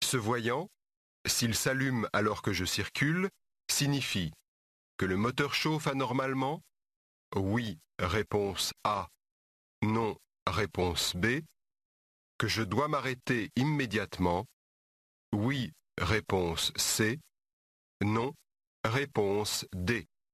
Ce voyant, s'il s'allume alors que je circule, signifie que le moteur chauffe anormalement? Oui, réponse A. Non, réponse B. Que je dois m'arrêter immédiatement? Oui, réponse C. Non, réponse D.